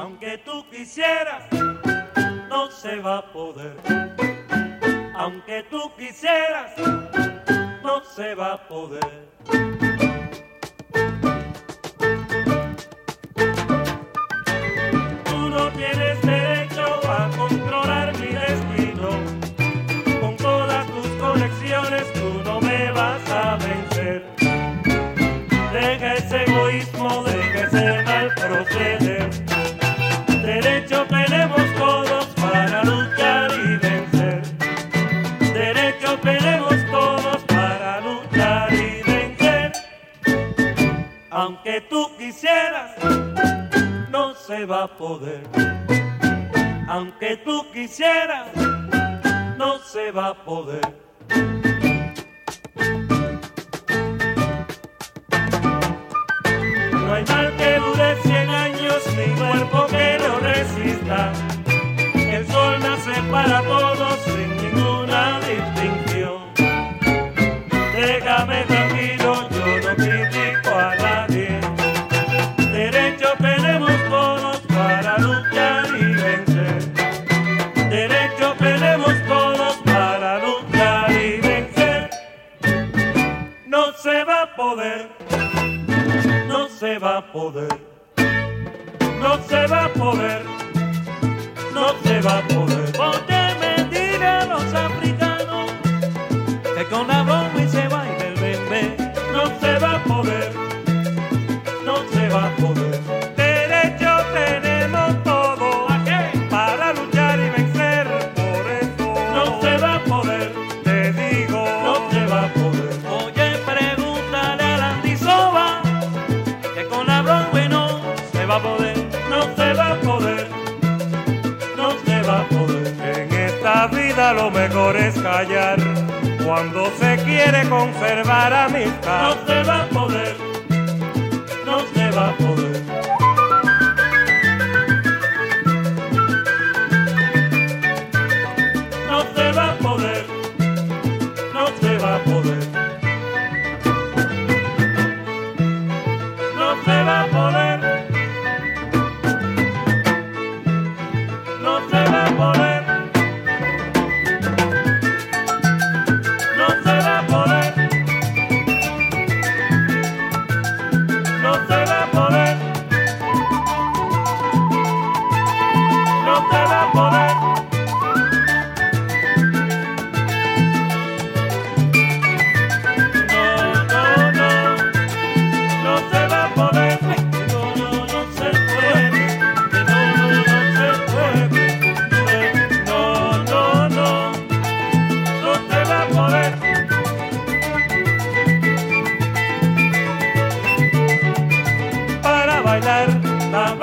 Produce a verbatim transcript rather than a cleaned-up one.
Aunque tú quisieras, no se va a poder. Aunque tú quisieras, no se va a poder. Tú no tienes derecho a controlar mi destino. Con todas tus conexiones tú no me vas a vencer. Deja ese egoísmo, deja ese mal proceder. Derecho tenemos todos para luchar y vencer. Derecho tenemos todos para luchar y vencer. Aunque tú quisieras, no se va a poder. Aunque tú quisieras, no se va a poder. No hay mal que dure cien años, ni cuerpo que lo resista. El sol nace para todos sin ninguna distinción. Déjame tranquilo, yo no critico a nadie. Derecho tenemos todos para luchar y vencer. Derecho tenemos todos para luchar y vencer. No se va a poder. No se va a poder, no se va a poder, no se va a poder. Oye, me dile a los africanos que con la broma se baila el bebé. No se va a poder, no se va a poder. Derecho tenemos todo aquí para luchar y vencer. Por eso no se va a poder, te digo, no se va a poder. Oye, pregúntale a la Andisoba que con la Broadway no se va a poder, no se va a poder, no se va a poder. En esta vida lo mejor es callar cuando se quiere conservar amistad. No se va a poder, no se va a poder. No se va a poder, no se va a poder. No se va a poder, no se va a poder, no se va a poder, no se va a poder, no se va a poder. Bailar la